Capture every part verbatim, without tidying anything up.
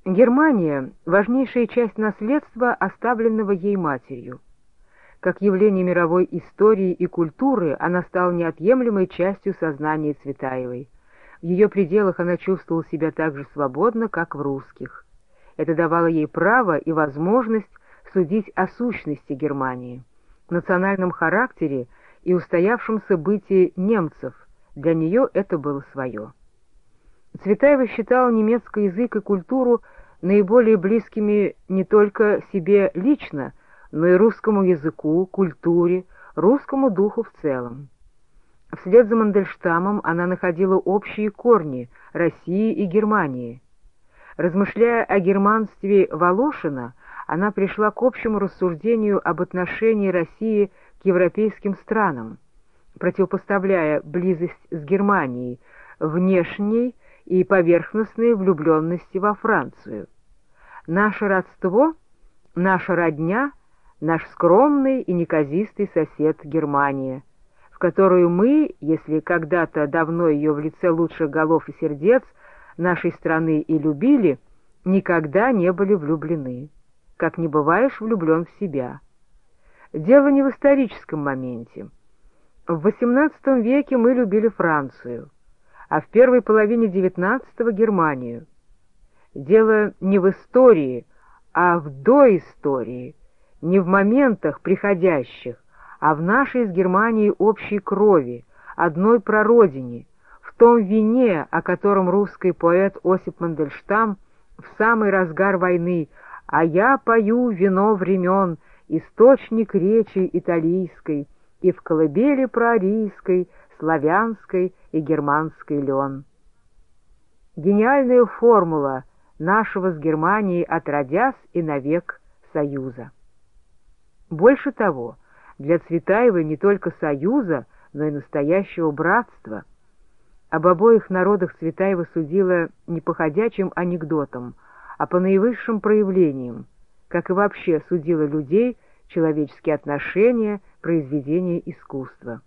Германия — важнейшая часть наследства, оставленного ей матерью. Как явление мировой истории и культуры она стала неотъемлемой частью сознания Цветаевой. В ее пределах она чувствовала себя так же свободно, как в русских. Это давало ей право и возможность судить о сущности Германии, национальном характере и устоявшемся быте немцев. Для нее это было свое. Цветаева считала немецкий язык и культуру наиболее близкими не только себе лично, но и русскому языку, культуре, русскому духу в целом. Вслед за Мандельштамом она находила общие корни России и Германии. Размышляя о германстве Волошина, она пришла к общему рассуждению об отношении России к европейским странам, противопоставляя близость с Германией, внешней и поверхностной влюбленности во Францию. Наше родство, наша родня, наш скромный и неказистый сосед Германия, в которую мы, если когда-то давно ее в лице лучших голов и сердец нашей страны и любили, никогда не были влюблены, как не бываешь влюблен в себя. Дело не в историческом моменте. В восемнадцатом веке мы любили Францию, а в первой половине девятнадцатого — Германию. Дело не в истории, а в доистории, не в моментах приходящих, а в нашей с Германией общей крови, одной прародине, в том вине, о котором русский поэт Осип Мандельштам в самый разгар войны «А я пою вино времен, источник речи италийской, и в колыбели проарийской, славянской и германской лен». Гениальная формула нашего с Германией отродясь и навек союза. Больше того, для Цветаевой не только союза, но и настоящего братства. Об обоих народах Цветаева судила не по ходячим анекдотам, а по наивысшим проявлениям, как и вообще судила людей, человеческие отношения, произведения искусства.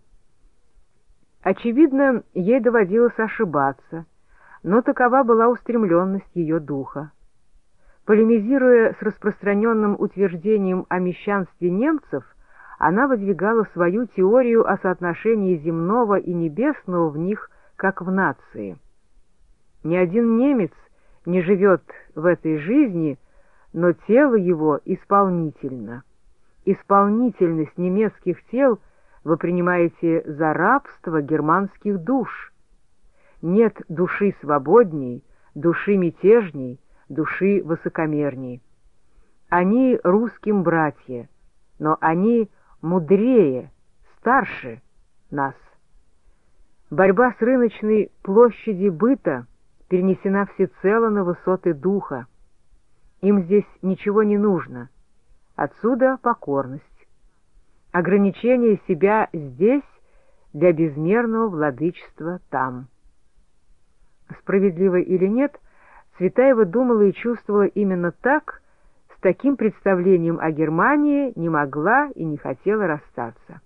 Очевидно, ей доводилось ошибаться, но такова была устремленность ее духа. Полемизируя с распространенным утверждением о мещанстве немцев, она выдвигала свою теорию о соотношении земного и небесного в них, как в нации. Ни один немец не живет в этой жизни, но тело его исполнительно. Исполнительность немецких тел вы принимаете за рабство германских душ. Нет души свободней, души мятежней, души высокомерней. Они русским братья, но они мудрее, старше нас. Борьба с рыночной площади быта перенесена всецело на высоты духа. Им здесь ничего не нужно. Отсюда покорность. Ограничение себя здесь для безмерного владычества там. Справедливо или нет, Цветаева думала и чувствовала именно так, с таким представлением о Германии не могла и не хотела расстаться.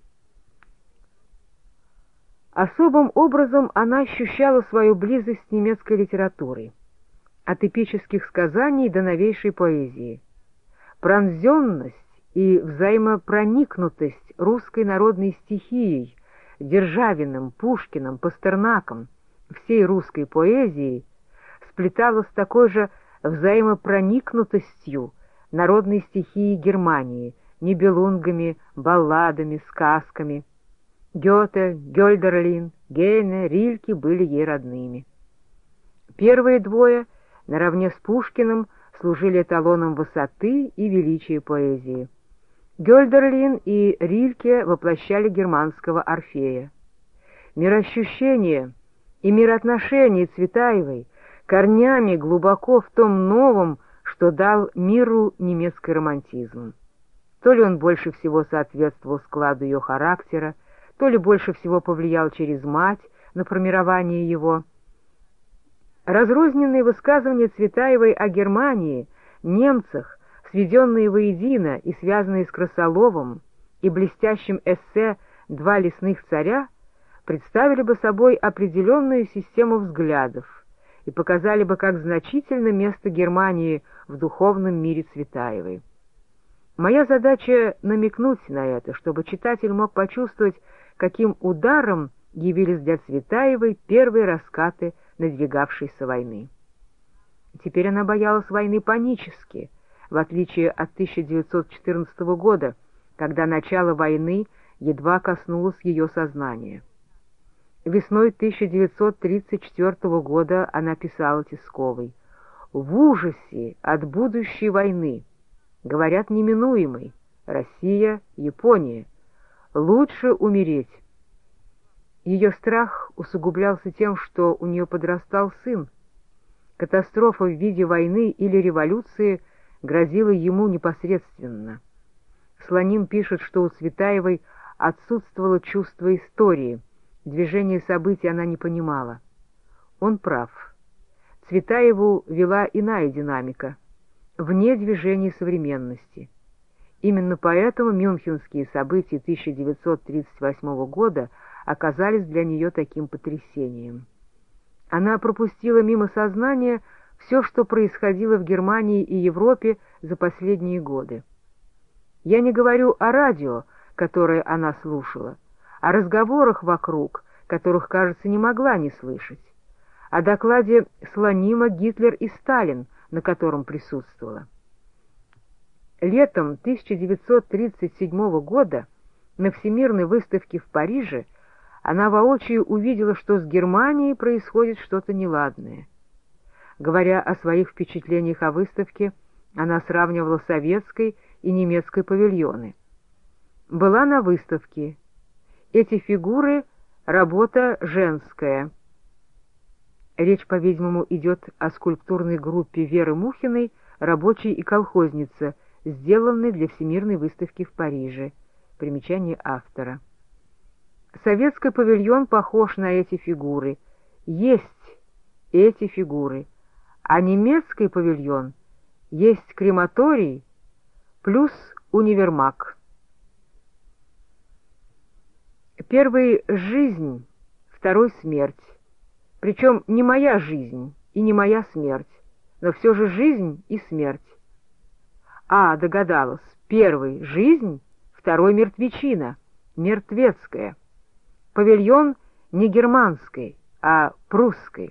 Особым образом она ощущала свою близость с немецкой литературой, от эпических сказаний до новейшей поэзии. Пронзенность и взаимопроникнутость русской народной стихией, Державиным, Пушкиным, Пастернаком, всей русской поэзией сплеталась с такой же взаимопроникнутостью народной стихии Германии, нибелунгами, балладами, сказками. Гёте, Гёльдерлин, Гейне, Рильке были ей родными. Первые двое, наравне с Пушкиным, служили эталоном высоты и величия поэзии. Гёльдерлин и Рильке воплощали германского Орфея. Мироощущение и мироотношение Цветаевой корнями глубоко в том новом, что дал миру немецкий романтизм. То ли он больше всего соответствовал складу ее характера, то ли больше всего повлиял через мать на формирование его. Разрозненные высказывания Цветаевой о Германии, немцах, сведенные воедино и связанные с Красоловым и блестящим эссе «Два лесных царя», представили бы собой определенную систему взглядов, и показали бы, как значительно место Германии в духовном мире Цветаевой. Моя задача намекнуть на это, чтобы читатель мог почувствовать, каким ударом явились для Цветаевой первые раскаты надвигавшейся войны. Теперь она боялась войны панически, в отличие от тысяча девятьсот четырнадцатого года, когда начало войны едва коснулось ее сознания. Весной тысяча девятьсот тридцать четвертого года она писала Тисковой: «В ужасе от будущей войны, говорят, неминуемой, Россия, Япония, лучше умереть». Ее страх усугублялся тем, что у нее подрастал сын. Катастрофа в виде войны или революции грозила ему непосредственно. Слоним пишет, что у Цветаевой отсутствовало чувство истории, движение событий она не понимала. Он прав. Цветаеву вела иная динамика, вне движения современности. Именно поэтому мюнхенские события тысяча девятьсот тридцать восьмого года оказались для нее таким потрясением. Она пропустила мимо сознания все, что происходило в Германии и Европе за последние годы. Я не говорю о радио, которое она слушала, о разговорах вокруг, которых, кажется, не могла не слышать, о докладе Слонима «Гитлер и Сталин», на котором присутствовала. Летом тысяча девятьсот тридцать седьмого года на Всемирной выставке в Париже она воочию увидела, что с Германией происходит что-то неладное. Говоря о своих впечатлениях о выставке, она сравнивала советской и немецкой павильоны. Была на выставке. Эти фигуры — работа женская. Речь, по-видимому, идет о скульптурной группе Веры Мухиной «Рабочий и колхозница», сделанной для Всемирной выставки в Париже. Примечание автора. Советский павильон похож на эти фигуры. Есть эти фигуры. А немецкий павильон есть крематорий плюс универмаг. Первый — жизнь, второй — смерть. Причем не моя жизнь и не моя смерть, но все же жизнь и смерть. А, догадалась, первый — жизнь, второй — мертвечина, мертвецкая. Павильон не германской, а прусской.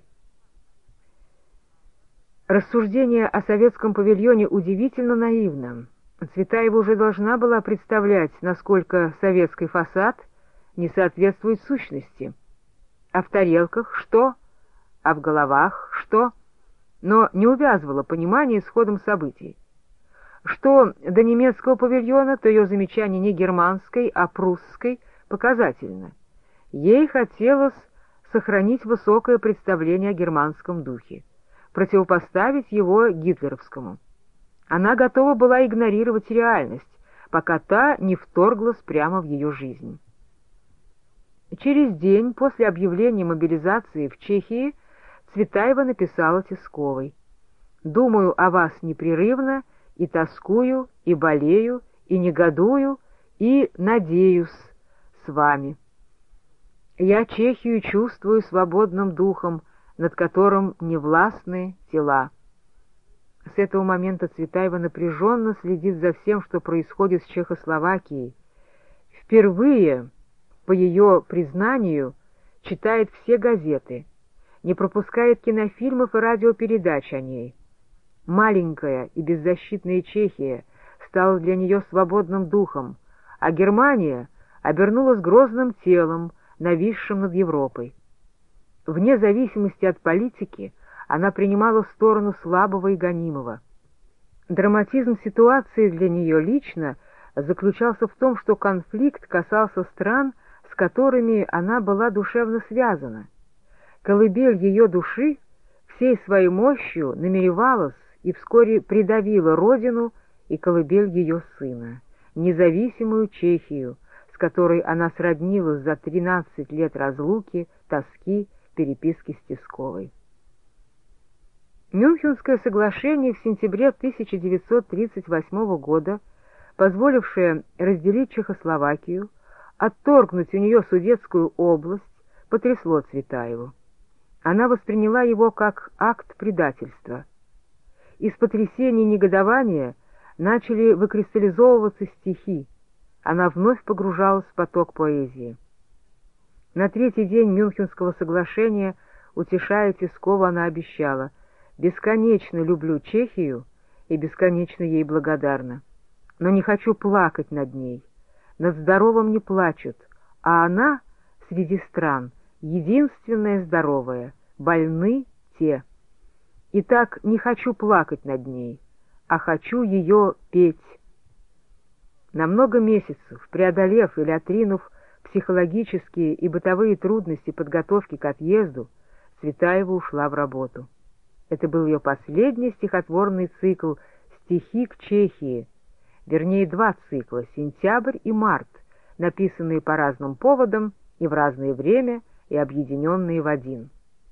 Рассуждение о советском павильоне удивительно наивно. Цветаева уже должна была представлять, насколько советский фасад не соответствует сущности. А в тарелках что? А в головах что? Но не увязывала понимание с ходом событий. Что до немецкого павильона, то ее замечание не германской, а прусской показательно. Ей хотелось сохранить высокое представление о германском духе, противопоставить его гитлеровскому. Она готова была игнорировать реальность, пока та не вторглась прямо в ее жизнь. Через день после объявления мобилизации в Чехии Цветаева написала Тисковой: «Думаю о вас непрерывно, и тоскую, и болею, и негодую, и надеюсь с вами. Я Чехию чувствую свободным духом, над которым не властны тела». С этого момента Цветаева напряженно следит за всем, что происходит с Чехословакией. Впервые, по ее признанию, читает все газеты, не пропускает кинофильмов и радиопередач о ней. Маленькая и беззащитная Чехия стала для нее свободным духом, а Германия обернулась грозным телом, нависшим над Европой. Вне зависимости от политики она принимала сторону слабого и гонимого. Драматизм ситуации для нее лично заключался в том, что конфликт касался стран, с которыми она была душевно связана. Колыбель ее души всей своей мощью намеревалась и вскоре придавила родину и колыбель ее сына, независимую Чехию, с которой она сроднилась за тринадцать лет разлуки, тоски, переписки с Тисковой. Мюнхенское соглашение в сентябре тысяча девятьсот тридцать восьмого года, позволившее разделить Чехословакию, отторгнуть у нее Судетскую область, потрясло Цветаеву. Она восприняла его как акт предательства. Из потрясения и негодования начали выкристаллизовываться стихи. Она вновь погружалась в поток поэзии. На третий день Мюнхенского соглашения, утешая Тискова, она обещала: «Бесконечно люблю Чехию и бесконечно ей благодарна, но не хочу плакать над ней. Над здоровым не плачут, а она среди стран единственная здоровая, больны те. Итак, не хочу плакать над ней, а хочу ее петь». На много месяцев, преодолев или отринув психологические и бытовые трудности подготовки к отъезду, Цветаева ушла в работу. Это был ее последний стихотворный цикл «Стихи к Чехии», вернее, два цикла «Сентябрь» и «Март», написанные по разным поводам и в разное время, и объединенные в один.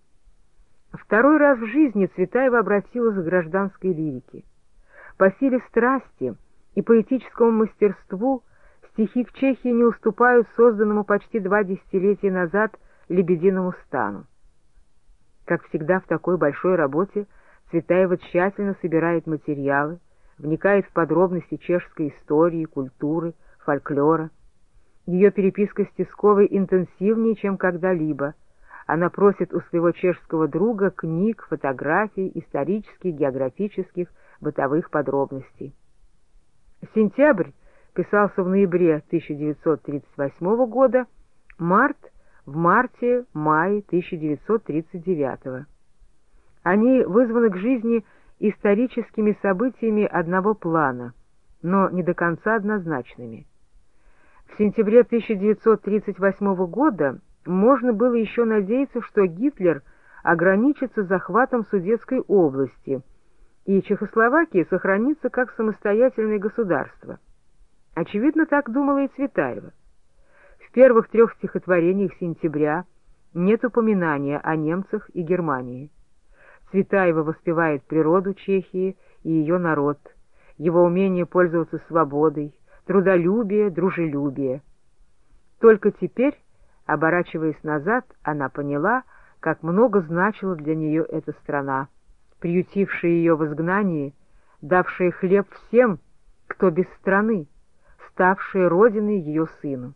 Второй раз в жизни Цветаева обратилась к гражданской лирике. По силе страсти и поэтическому мастерству стихи к Чехии не уступают созданному почти два десятилетия назад «Лебединому стану». Как всегда в такой большой работе, Цветаева тщательно собирает материалы, вникает в подробности чешской истории, культуры, фольклора. Ее переписка с Тисковой интенсивнее, чем когда-либо. Она просит у своего чешского друга книг, фотографий, исторических, географических, бытовых подробностей. «Сентябрь» писался в ноябре тысяча девятьсот тридцать восьмого года, «Март» — в марте-мае тысяча девятьсот тридцать девятого. Они вызваны к жизни историческими событиями одного плана, но не до конца однозначными. В сентябре тысяча девятьсот тридцать восьмого года можно было еще надеяться, что Гитлер ограничится захватом Судетской области, и Чехословакия сохранится как самостоятельное государство. Очевидно, так думала и Цветаева. В первых трех стихотворениях «Сентября» нет упоминания о немцах и Германии. Цветаева воспевает природу Чехии и ее народ, его умение пользоваться свободой, трудолюбие, дружелюбие. Только теперь, оборачиваясь назад, она поняла, как много значила для нее эта страна, приютившая ее в изгнании, давшая хлеб всем, кто без страны, ставшая родиной ее сыну.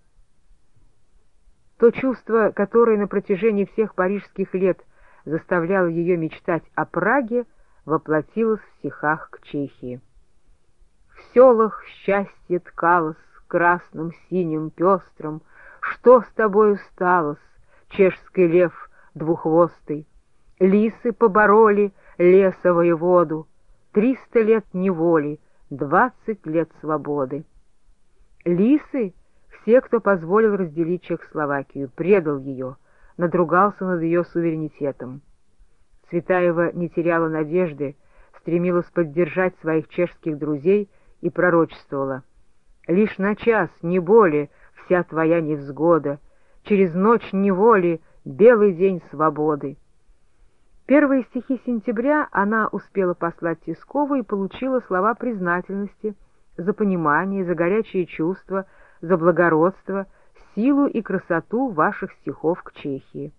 То чувство, которое на протяжении всех парижских лет заставляло ее мечтать о Праге, воплотилось в стихах к Чехии. В селах счастье ткалось красным, синим, пестрым. Что с тобою сталось, чешский лев двуххвостый? Лисы побороли леса воеводу, триста лет неволи, двадцать лет свободы. Лисы — все, кто позволил разделить Чехословакию, предал ее, надругался над ее суверенитетом. Цветаева не теряла надежды, стремилась поддержать своих чешских друзей и пророчествовала: «Лишь на час, не более, вся твоя невзгода, через ночь неволи белый день свободы». Первые стихи «Сентября» она успела послать Тискову и получила слова признательности за понимание, за горячие чувства, за благородство, силу и красоту ваших стихов к Чехии.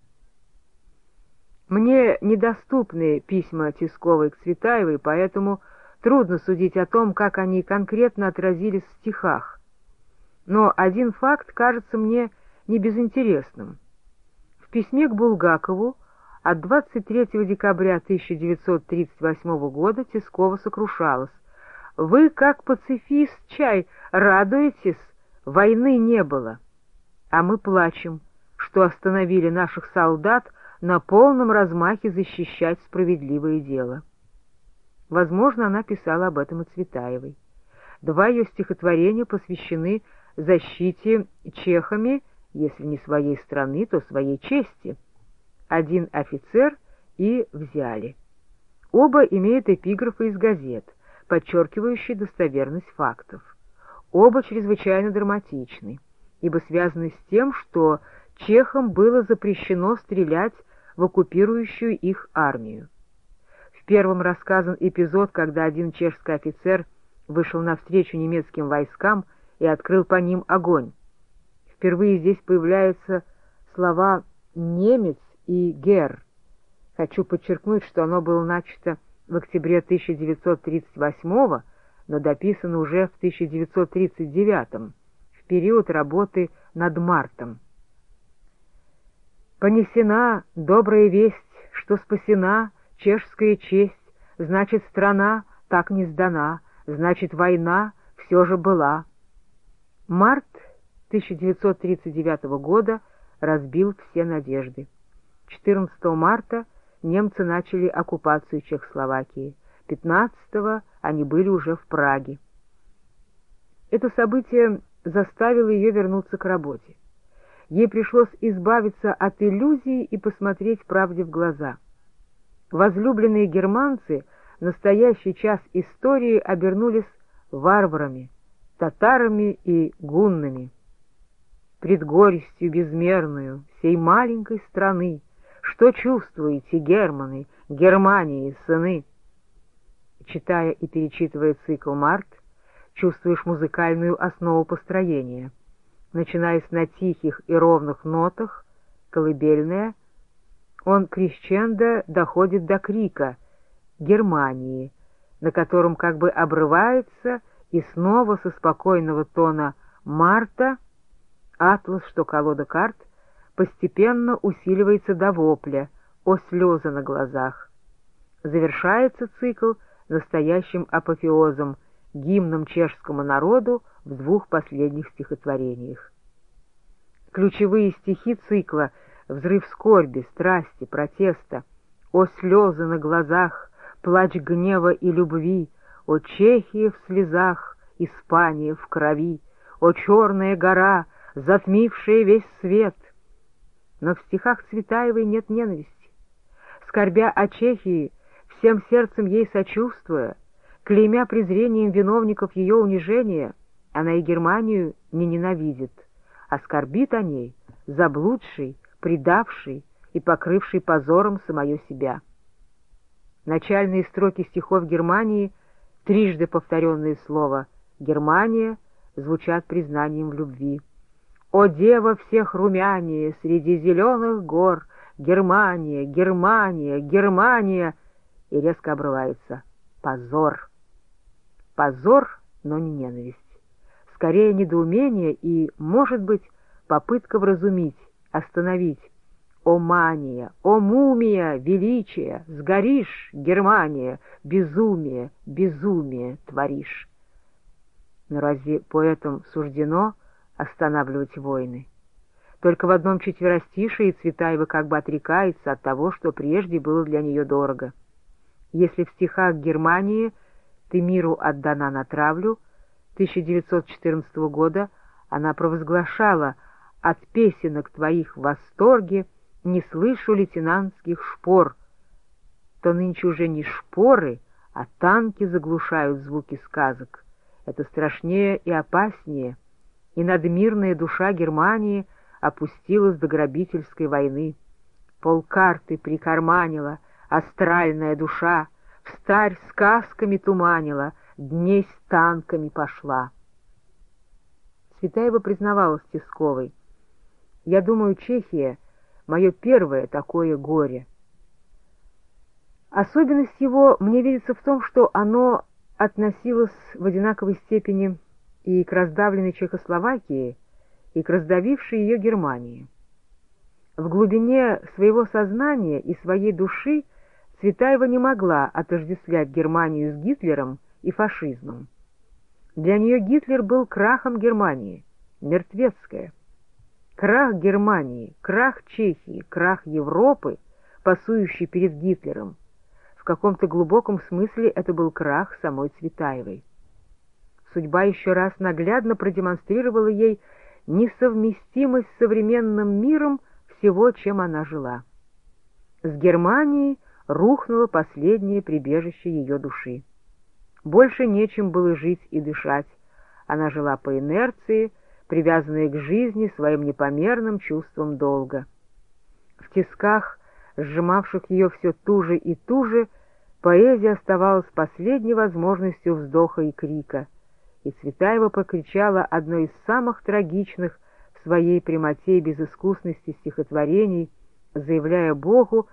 Мне недоступны письма Тисковой к Цветаевой, поэтому трудно судить о том, как они конкретно отразились в стихах. Но один факт кажется мне небезынтересным. В письме к Булгакову от двадцать третьего декабря тысяча девятьсот тридцать восьмого года Тискова сокрушалась: «Вы, как пацифист, чай, радуетесь, войны не было, а мы плачем, что остановили наших солдат на полном размахе защищать справедливое дело». Возможно, она писала об этом и Цветаевой. Два ее стихотворения посвящены защите чехами, если не своей страны, то своей чести. «Один офицер» и «Взяли». Оба имеют эпиграфы из газет, подчеркивающие достоверность фактов. Оба чрезвычайно драматичны, ибо связаны с тем, что чехам было запрещено стрелять в оккупирующую их армию. В первом рассказан эпизод, когда один чешский офицер вышел навстречу немецким войскам и открыл по ним огонь. Впервые здесь появляются слова «немец» и «гер». Хочу подчеркнуть, что оно было начато в октябре тысяча девятьсот тридцать восьмого, но дописано уже в тысяча девятьсот тридцать девятом, в период работы над «Мартом». «Понесена добрая весть, что спасена чешская честь, значит, страна так не сдана, значит, война все же была». Март тысяча девятьсот тридцать девятого года разбил все надежды. четырнадцатого марта немцы начали оккупацию Чехословакии. пятнадцатого они были уже в Праге. Это событие заставило ее вернуться к работе. Ей пришлось избавиться от иллюзий и посмотреть правде в глаза. Возлюбленные германцы в настоящий час истории обернулись варварами, татарами и гуннами. Пред горестью безмерную сей маленькой страны, что чувствуете, германы, Германии, сыны? Читая и перечитывая цикл «Март», чувствуешь музыкальную основу построения. Начинаясь на тихих и ровных нотах, колыбельная, он крещендо доходит до крика «Германии», на котором как бы обрывается и снова со спокойного тона «Марта» атлас, что колода карт, постепенно усиливается до вопля «О слезы на глазах». Завершается цикл настоящим апофеозом, гимном чешскому народу в двух последних стихотворениях. Ключевые стихи цикла «Взрыв скорби, страсти, протеста», «О слезы на глазах», «Плач гнева и любви», «О Чехия в слезах, Испания в крови», «О черная гора, затмившая весь свет». Но в стихах Цветаевой нет ненависти. Скорбя о Чехии, всем сердцем ей сочувствуя, клеймя презрением виновников ее унижения, она и Германию не ненавидит, а скорбит о ней, заблудшей, предавшей и покрывшей позором самое себя. Начальные строки стихов Германии, трижды повторенные слово «Германия», звучат признанием в любви. «О, дева всех румянее среди зеленых гор, Германия, Германия, Германия!» И резко обрывается «Позор». Позор, но не ненависть. Скорее недоумение и, может быть, попытка вразумить, остановить. «О мания, о мумия, величие, сгоришь, Германия, безумие, безумие творишь». Но разве поэтам суждено останавливать войны? Только в одном четверостишии Цветаева как бы отрекается от того, что прежде было для нее дорого. Если в стихах Германии «Ты миру отдана на травлю» тысяча девятьсот четырнадцатого года она провозглашала «От песенок твоих в восторге не слышу лейтенантских шпор», то нынче уже не шпоры, а танки заглушают звуки сказок. Это страшнее и опаснее, и надмирная душа Германии опустилась до грабительской войны. Полкарты прикарманила астральная душа, встарь сказками туманила, дней с танками пошла. Цветаева признавалась Тисковой: «Я думаю, Чехия — мое первое такое горе». Особенность его мне видится в том, что оно относилось в одинаковой степени и к раздавленной Чехословакии, и к раздавившей ее Германии. В глубине своего сознания и своей души Цветаева не могла отождествлять Германию с Гитлером и фашизмом. Для нее Гитлер был крахом Германии, мертвецкая. Крах Германии, крах Чехии, крах Европы, пасующий перед Гитлером. В каком-то глубоком смысле это был крах самой Цветаевой. Судьба еще раз наглядно продемонстрировала ей несовместимость с современным миром всего, чем она жила. С Германией рухнуло последнее прибежище ее души. Больше нечем было жить и дышать. Она жила по инерции, привязанная к жизни своим непомерным чувством долга. В тисках, сжимавших ее все туже и туже, поэзия оставалась последней возможностью вздоха и крика, и Цветаева покричала одно из самых трагичных в своей прямоте и безыскусности стихотворений, заявляя Богу, что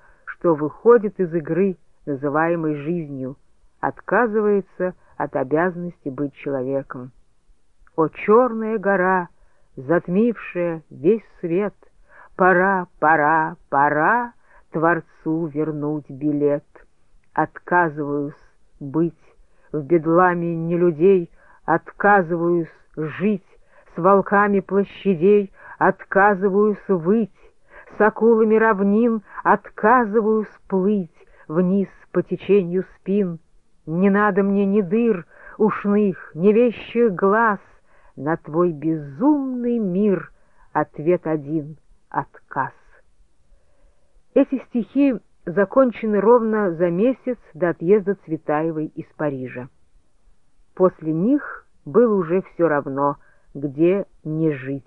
что выходит из игры, называемой жизнью, отказывается от обязанности быть человеком. О, черная гора, затмившая весь свет, пора, пора, пора Творцу вернуть билет. Отказываюсь быть в бедламе не людей, отказываюсь жить с волками площадей, отказываюсь выть, с акулами равнин отказываюсь плыть вниз по течению спин. Не надо мне ни дыр ушных, ни вещих глаз, на твой безумный мир ответ один — отказ. Эти стихи закончены ровно за месяц до отъезда Цветаевой из Парижа. После них было уже все равно, где не жить.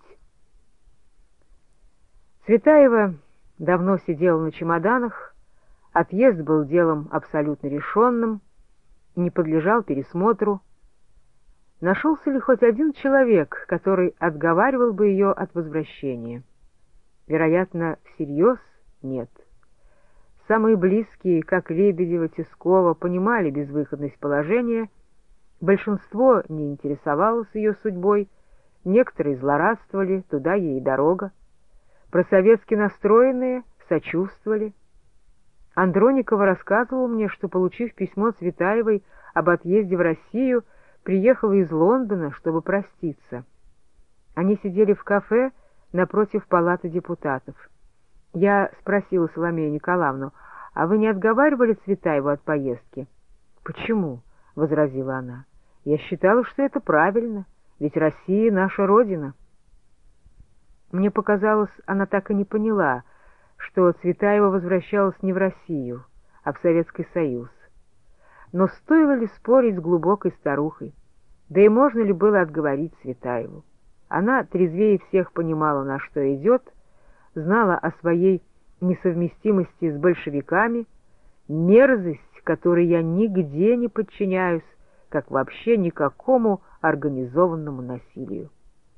Цветаева давно сидела на чемоданах, отъезд был делом абсолютно решенным, не подлежал пересмотру. Нашелся ли хоть один человек, который отговаривал бы ее от возвращения? Вероятно, всерьез нет. Самые близкие, как Лебедева, Тискова, понимали безвыходность положения, большинство не интересовалось ее судьбой, некоторые злорадствовали, туда ей и дорога, просоветски настроенные сочувствовали. Андроникова рассказывал мне, что, получив письмо Цветаевой об отъезде в Россию, приехала из Лондона, чтобы проститься. Они сидели в кафе напротив палаты депутатов. Я спросила Соломею Николаевну: «А вы не отговаривали Цветаеву от поездки?» «Почему?» — возразила она. «Я считала, что это правильно, ведь Россия — наша родина». Мне показалось, она так и не поняла, что Цветаева возвращалась не в Россию, а в Советский Союз. Но стоило ли спорить с глубокой старухой? Да и можно ли было отговорить Цветаеву? Она трезвее всех понимала, на что идет, знала о своей несовместимости с большевиками, мерзость, которой я нигде не подчиняюсь, как вообще никакому организованному насилию.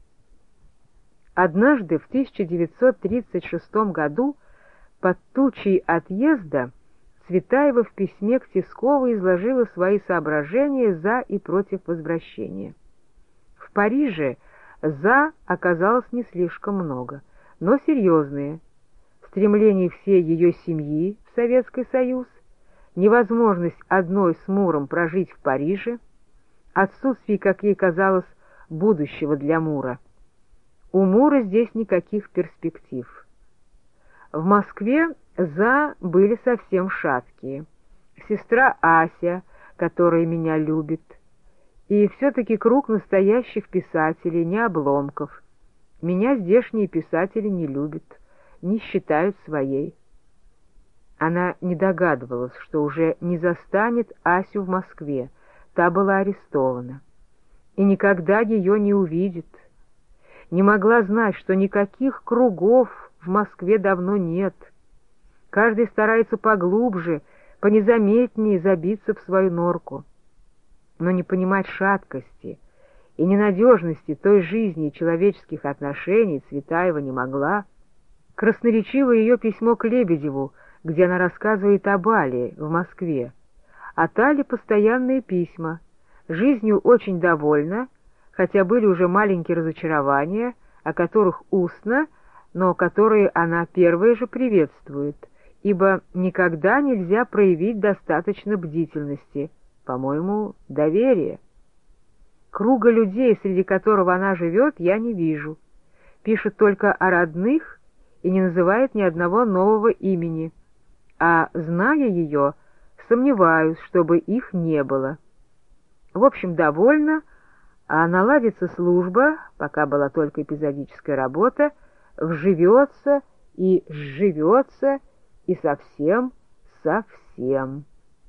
Однажды в тысяча девятьсот тридцать шестом году под тучей отъезда Цветаева в письме к Тисковой изложила свои соображения за и против возвращения. В Париже «за» оказалось не слишком много, но серьезные: стремление всей ее семьи в Советский Союз, невозможность одной с Муром прожить в Париже, отсутствие, как ей казалось, будущего для Мура. У Мура здесь никаких перспектив. В Москве «за» были совсем шаткие. Сестра Ася, которая меня любит, и все-таки круг настоящих писателей, не обломков. Меня здешние писатели не любят, не считают своей. Она не догадывалась, что уже не застанет Асю в Москве, та была арестована, и никогда ее не увидит. Не могла знать, что никаких кругов в Москве давно нет. Каждый старается поглубже, понезаметнее забиться в свою норку. Но не понимать шаткости и ненадежности той жизни и человеческих отношений Цветаева не могла. Красноречиво ее письмо к Лебедеву, где она рассказывает об Але в Москве. От Али постоянные письма. Жизнью очень довольна, хотя были уже маленькие разочарования, о которых устно, но которые она первая же приветствует, ибо никогда нельзя проявить достаточно бдительности, по-моему, доверия. Круга людей, среди которого она живет, я не вижу. Пишет только о родных и не называет ни одного нового имени, а, зная ее, сомневаюсь, чтобы их не было. В общем, довольна, а наладится служба, пока была только эпизодическая работа, вживется и сживется, и совсем, совсем.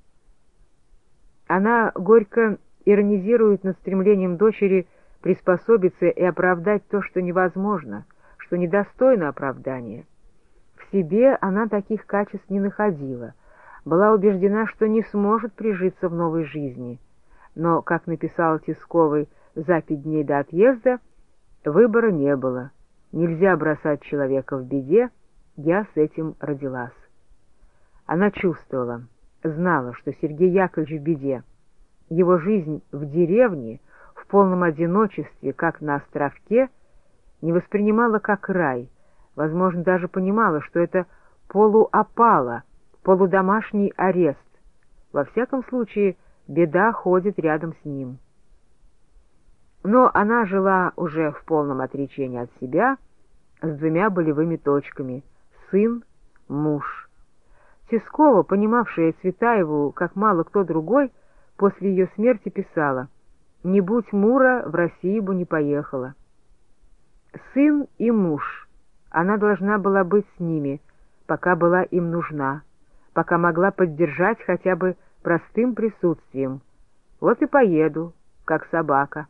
Она горько иронизирует над стремлением дочери приспособиться и оправдать то, что невозможно, что недостойно оправдания. В себе она таких качеств не находила, была убеждена, что не сможет прижиться в новой жизни, но, как написала Тисковой за пять дней до отъезда, выбора не было, нельзя бросать человека в беде, я с этим родилась. Она чувствовала, знала, что Сергей Яковлевич в беде. Его жизнь в деревне, в полном одиночестве, как на островке, не воспринимала как рай, возможно, даже понимала, что это полуопала, полудомашний арест. Во всяком случае, беда ходит рядом с ним. Но она жила уже в полном отречении от себя, с двумя болевыми точками — сын, муж. Тискова, понимавшая Цветаеву, как мало кто другой, после ее смерти писала: «Не будь Мура, в Россию бы не поехала». Сын и муж. Она должна была быть с ними, пока была им нужна, пока могла поддержать хотя бы простым присутствием. Вот и поеду, как собака.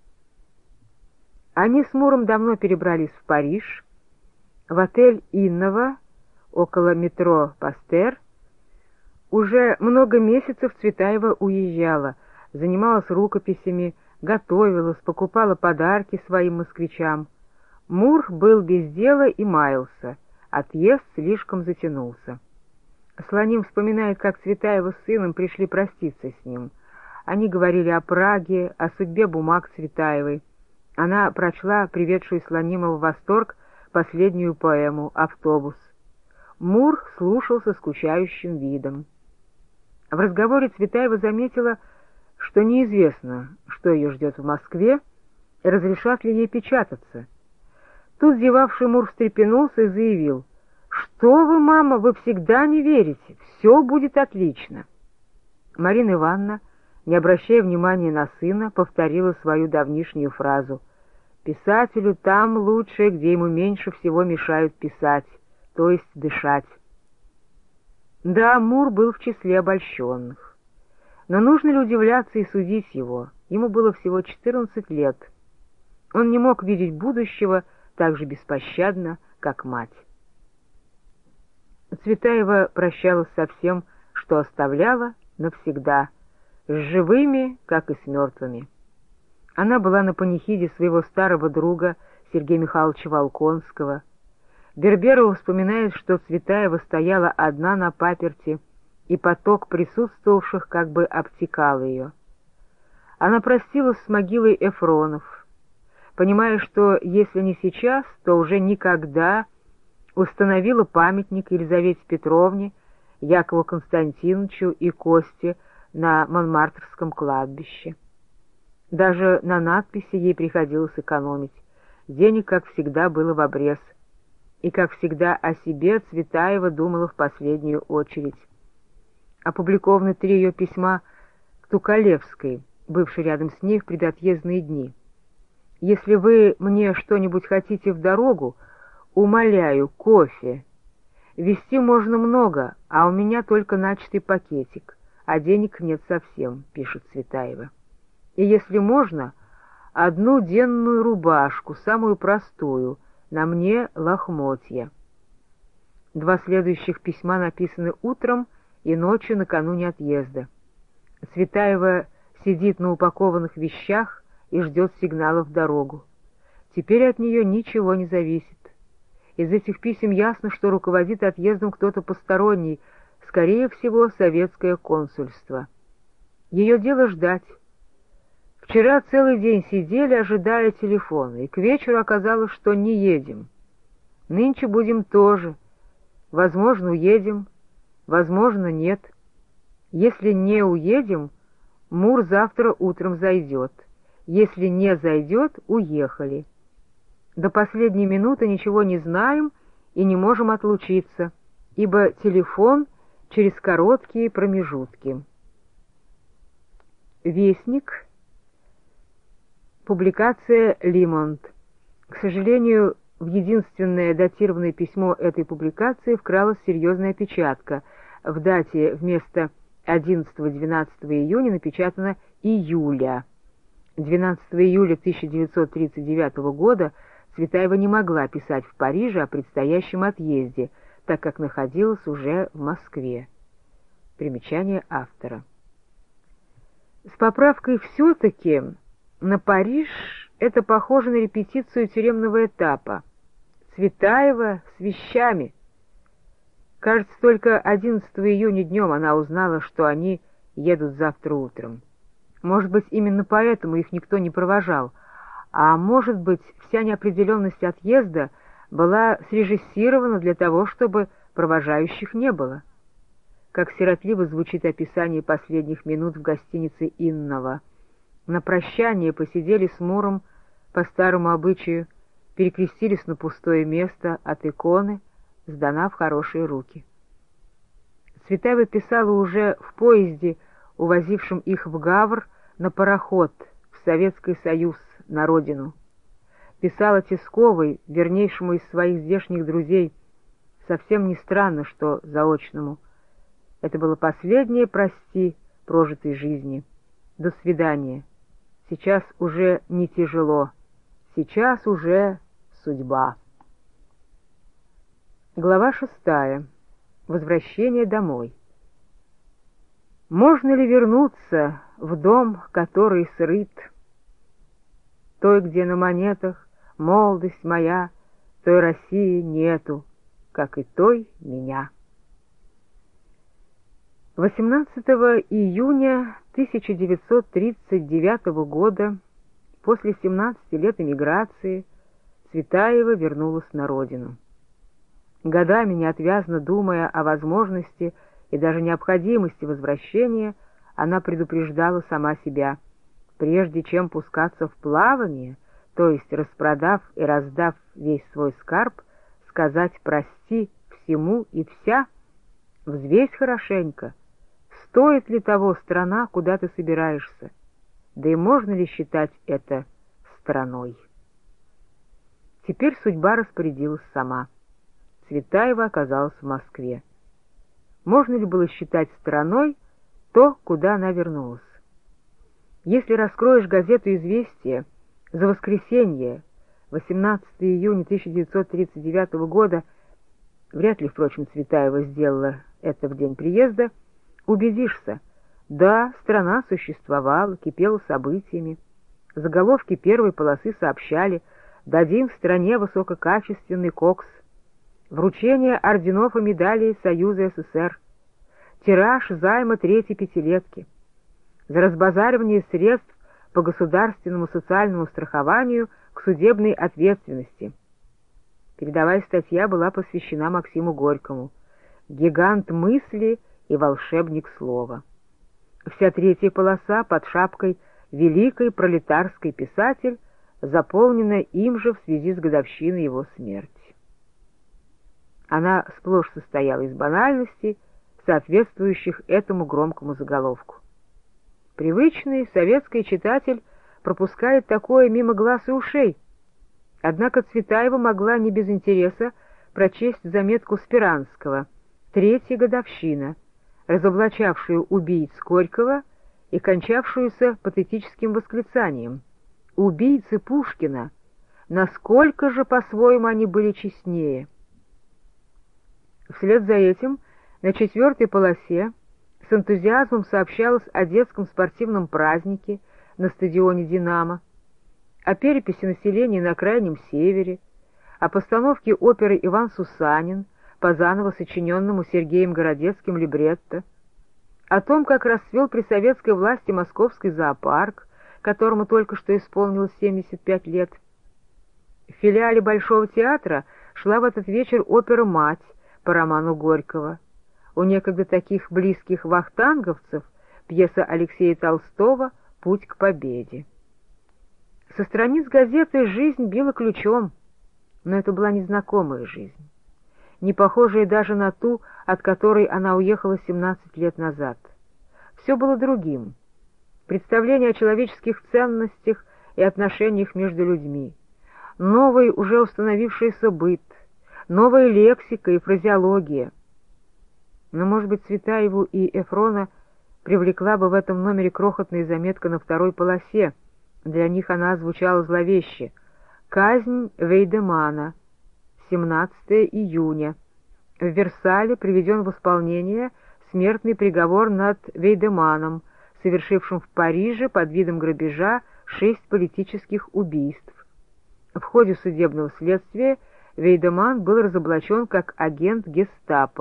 Они с Муром давно перебрались в Париж, в отель «Иннова», около метро «Пастер». Уже много месяцев Цветаева уезжала, занималась рукописями, готовилась, покупала подарки своим москвичам. Мур был без дела и маялся, отъезд слишком затянулся. Слоним вспоминает, как Цветаева с сыном пришли проститься с ним. Они говорили о Праге, о судьбе бумаг Цветаевой. Она прочла приведшую Слонима в восторг последнюю поэму «Автобус». Мур слушал со скучающим видом. В разговоре Цветаева заметила, что неизвестно, что ее ждет в Москве, и разрешат ли ей печататься. Тут зевавший Мур встрепенулся и заявил: «Что вы, мама, вы всегда не верите, все будет отлично». Марина Ивановна, не обращая внимания на сына, повторила свою давнишнюю фразу: «Писателю там лучше, где ему меньше всего мешают писать, то есть дышать». Да, Мур был в числе обольщенных. Но нужно ли удивляться и судить его? Ему было всего четырнадцать лет. Он не мог видеть будущего так же беспощадно, как мать. Цветаева прощалась со всем, что оставляла навсегда, с живыми, как и с мертвыми. Она была на панихиде своего старого друга Сергея Михайловича Волконского. Берберова вспоминает, что Цветаева стояла одна на паперти, и поток присутствовавших как бы обтекал ее. Она простилась с могилой Эфронов, понимая, что если не сейчас, то уже никогда, установила памятник Елизавете Петровне, Якову Константиновичу и Косте на Монмартрском кладбище. Даже на надписи ей приходилось экономить. Денег, как всегда, было в обрез. И, как всегда, о себе Цветаева думала в последнюю очередь. Опубликованы три ее письма к Тукалевской, бывшей рядом с ней в предотъездные дни. «Если вы мне что-нибудь хотите в дорогу, умоляю, кофе. Везти можно много, а у меня только начатый пакетик, а денег нет совсем», — пишет Цветаева. «И если можно, одну денную рубашку, самую простую, на мне лохмотья». Два следующих письма написаны утром и ночью накануне отъезда. Цветаева сидит на упакованных вещах и ждет сигнала в дорогу. Теперь от нее ничего не зависит. Из этих писем ясно, что руководит отъездом кто-то посторонний, скорее всего, советское консульство. Ее дело ждать. Вчера целый день сидели, ожидая телефона, и к вечеру оказалось, что не едем. Нынче будем тоже. Возможно, уедем, возможно, нет. Если не уедем, Мур завтра утром зайдет. Если не зайдет, уехали. До последней минуты ничего не знаем и не можем отлучиться, ибо телефон через короткие промежутки. Вестник. Публикация «Лимонт». К сожалению, в единственное датированное письмо этой публикации вкралась серьезная опечатка. В дате вместо одиннадцатого-двенадцатого июня напечатано «июля». двенадцатого июля тысяча девятьсот тридцать девятого года Цветаева не могла писать в Париже о предстоящем отъезде, так как находилась уже в Москве. Примечание автора. С поправкой «все-таки» на Париж это похоже на репетицию тюремного этапа. Цветаева с вещами. Кажется, только одиннадцатого июня днем она узнала, что они едут завтра утром. Может быть, именно поэтому их никто не провожал, а может быть, вся неопределенность отъезда была срежиссирована для того, чтобы провожающих не было. Как сиротливо звучит описание последних минут в гостинице Иннова. На прощание посидели с Муром по старому обычаю, перекрестились на пустое место от иконы, сдана в хорошие руки. Цветаева писала уже в поезде, увозившем их в Гавр, на пароход, в Советский Союз, на родину. Писала Тисковой, вернейшему из своих здешних друзей, совсем не странно, что заочному. Это было последнее «прости» прожитой жизни. До свидания. Сейчас уже не тяжело. Сейчас уже судьба. Глава шестая. Возвращение домой. Можно ли вернуться в дом, который срыт? Той, где на монетах молодость моя, той России нету, как и той меня. восемнадцатого июня тысяча девятьсот тридцать девятого года, после семнадцати лет эмиграции, Цветаева вернулась на родину. Годами неотвязно думая о возможности и даже необходимости возвращения, она предупреждала сама себя, прежде чем пускаться в плавание, то есть, распродав и раздав весь свой скарб, сказать «прости» всему и вся, взвесь хорошенько, стоит ли того страна, куда ты собираешься, да и можно ли считать это страной. Теперь судьба распорядилась сама. Цветаева оказалась в Москве. Можно ли было считать страной то, куда она вернулась? Если раскроешь газету «Известия» за воскресенье, восемнадцатого июня тысяча девятьсот тридцать девятого года, вряд ли, впрочем, Цветаева сделала это в день приезда, убедишься, да, страна существовала, кипела событиями. Заголовки первой полосы сообщали: «Дадим в стране высококачественный кокс», вручение орденов и медалей Союза СССР, тираж займа третьей пятилетки, за разбазаривание средств по государственному социальному страхованию к судебной ответственности. Передовая статья была посвящена Максиму Горькому, гигант мысли и волшебник слова. Вся третья полоса под шапкой «Великий пролетарский писатель» заполнена им же в связи с годовщиной его смерти. Она сплошь состояла из банальностей, соответствующих этому громкому заголовку. Привычный советский читатель пропускает такое мимо глаз и ушей, однако Цветаева могла не без интереса прочесть заметку Спиранского «Третья годовщина», разоблачавшую убийц Горького и кончавшуюся патетическим восклицанием: «Убийцы Пушкина! Насколько же, по-своему, они были честнее!» Вслед за этим на четвертой полосе с энтузиазмом сообщалось о детском спортивном празднике на стадионе «Динамо», о переписи населения на Крайнем Севере, о постановке оперы «Иван Сусанин» по заново сочиненному Сергеем Городецким либретто, о том, как расцвел при советской власти московский зоопарк, которому только что исполнилось семьдесят пять лет. В филиале Большого театра шла в этот вечер опера «Мать» по роману Горького. У некогда таких близких вахтанговцев пьеса Алексея Толстого «Путь к победе». Со страниц газеты жизнь била ключом, но это была незнакомая жизнь, не похожая даже на ту, от которой она уехала семнадцать лет назад. Все было другим. Представление о человеческих ценностях и отношениях между людьми, новый уже установившийся быт, новая лексика и фразеология. Но, может быть, Цветаеву и Эфрона привлекла бы в этом номере крохотная заметка на второй полосе. Для них она звучала зловеще: «Казнь Вейдемана, семнадцатого июня. В Версале приведен в исполнение смертный приговор над Вейдеманом, совершившим в Париже под видом грабежа шесть политических убийств. В ходе судебного следствия Вейдеман был разоблачен как агент гестапо,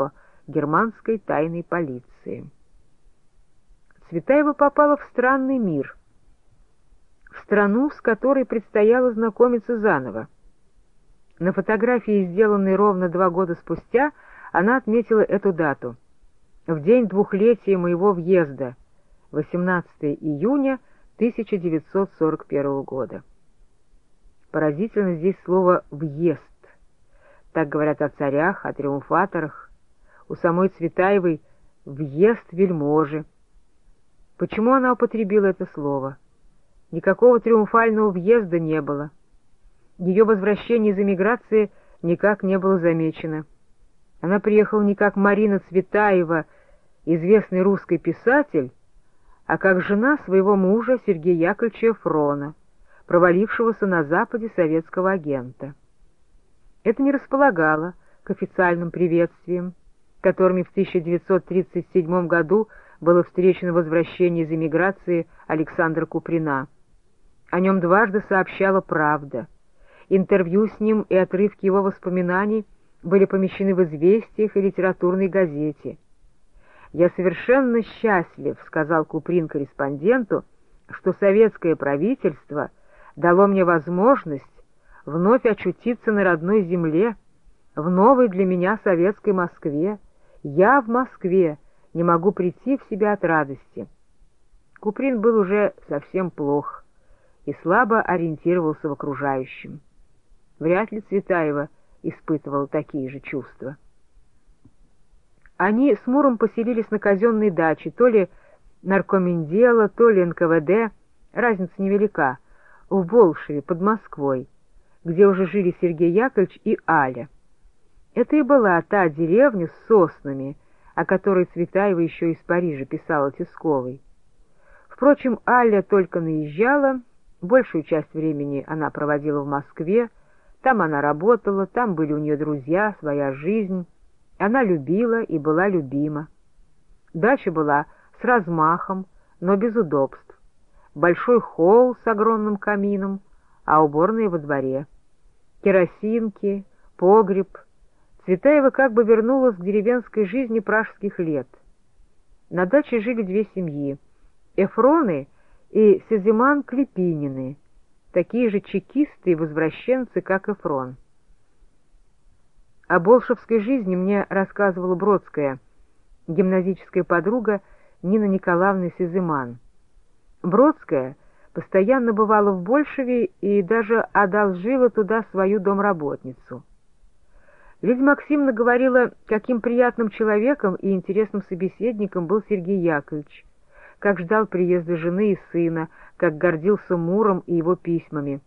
германской тайной полиции. Цветаева попала в странный мир, в страну, с которой предстояло знакомиться заново. На фотографии, сделанной ровно два года спустя, она отметила эту дату. В день двухлетия моего въезда, восемнадцатого июня тысяча девятьсот сорок первого года. Поразительно здесь слово «въезд». Так говорят о царях, о триумфаторах. У самой Цветаевой «въезд вельможи». Почему она употребила это слово? Никакого триумфального въезда не было. Ее возвращение из эмиграции никак не было замечено. Она приехала не как Марина Цветаева, известный русский писатель, а как жена своего мужа Сергея Яковлевича Эфрона, провалившегося на Западе советского агента. Это не располагало к официальным приветствиям, которыми в тысяча девятьсот тридцать седьмом году было встречено возвращение из эмиграции Александра Куприна. О нем дважды сообщала «Правда». Интервью с ним и отрывки его воспоминаний были помещены в «Известиях» и литературной газете. «Я совершенно счастлив», — сказал Куприн корреспонденту, «что советское правительство дало мне возможность вновь очутиться на родной земле, в новой для меня советской Москве. Я в Москве не могу прийти в себя от радости». Куприн был уже совсем плох и слабо ориентировался в окружающем. Вряд ли Цветаева испытывала такие же чувства. Они с Муром поселились на казенной даче, то ли наркомендела, то ли эн ка вэ дэ, разница невелика, в Болшеве, под Москвой, где уже жили Сергей Яковлевич и Аля. Это и была та деревня с соснами, о которой Цветаева еще из Парижа писала Тисковой. Впрочем, Аля только наезжала, большую часть времени она проводила в Москве, там она работала, там были у нее друзья, своя жизнь. Она любила и была любима. Дача была с размахом, но без удобств. Большой холл с огромным камином, а уборная во дворе. Керосинки, погреб. Цветаева как бы вернулась к деревенской жизни пражских лет. На даче жили две семьи — Эфроны и Сезиман Клепинины, такие же чекисты и возвращенцы, как Эфрон. О болшевской жизни мне рассказывала Бродская, гимназическая подруга Нины Николаевны Сезиман. Бродская постоянно бывала в Большеве и даже одолжила туда свою домработницу. Лидия Максимовна говорила, каким приятным человеком и интересным собеседником был Сергей Яковлевич, как ждал приезда жены и сына, как гордился Муром и его письмами.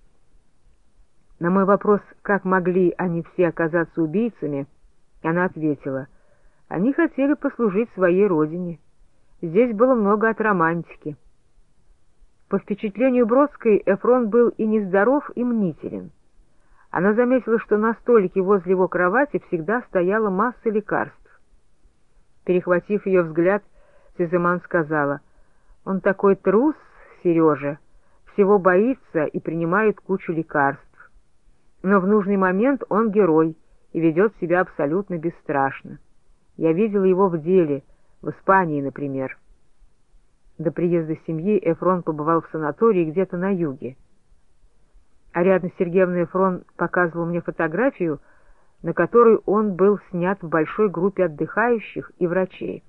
На мой вопрос, как могли они все оказаться убийцами, она ответила: они хотели послужить своей родине. Здесь было много от романтики. По впечатлению Бродской, Эфрон был и нездоров, и мнителен. Она заметила, что на столике возле его кровати всегда стояла масса лекарств. Перехватив ее взгляд, Сезиман сказала: «Он такой трус, Сережа, всего боится и принимает кучу лекарств. Но в нужный момент он герой и ведет себя абсолютно бесстрашно. Я видела его в деле, в Испании, например». До приезда семьи Эфрон побывал в санатории где-то на юге. Ариадна Сергеевна Эфрон показывала мне фотографию, на которой он был снят в большой группе отдыхающих и врачей.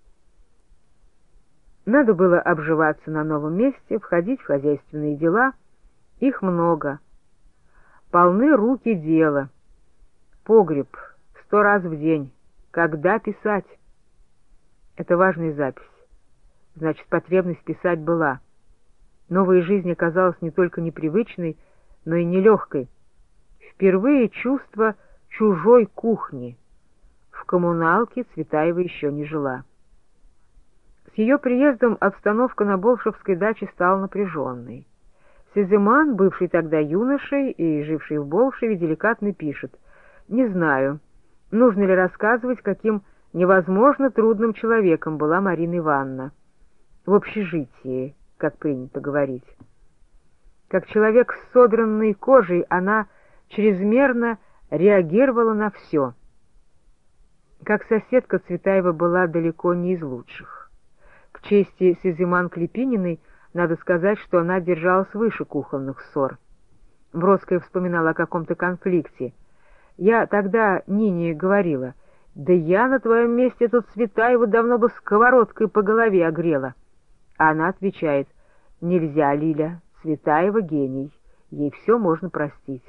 Надо было обживаться на новом месте, входить в хозяйственные дела. Их много. Полны руки дела. Погреб сто раз в день. Когда писать? Это важная запись. Значит, потребность писать была. Новая жизнь оказалась не только непривычной, но и нелегкой. Впервые чувство чужой кухни. В коммуналке Цветаева еще не жила. С ее приездом обстановка на болшевской даче стала напряженной. Сезиман, бывший тогда юношей и живший в Болшеве, деликатно пишет: «Не знаю, нужно ли рассказывать, каким невозможно трудным человеком была Марина Ивановна. В общежитии, как принято говорить. Как человек с содранной кожей, она чрезмерно реагировала на все. Как соседка Цветаева была далеко не из лучших. К чести Сизиман Клепининой надо сказать, что она держалась выше кухонных ссор. Бродская вспоминала о каком-то конфликте. «Я тогда Нине говорила, да я на твоем месте тут Цветаеву давно бы сковородкой по голове огрела». А она отвечает: «Нельзя, Лиля, Цветаева гений, ей все можно простить».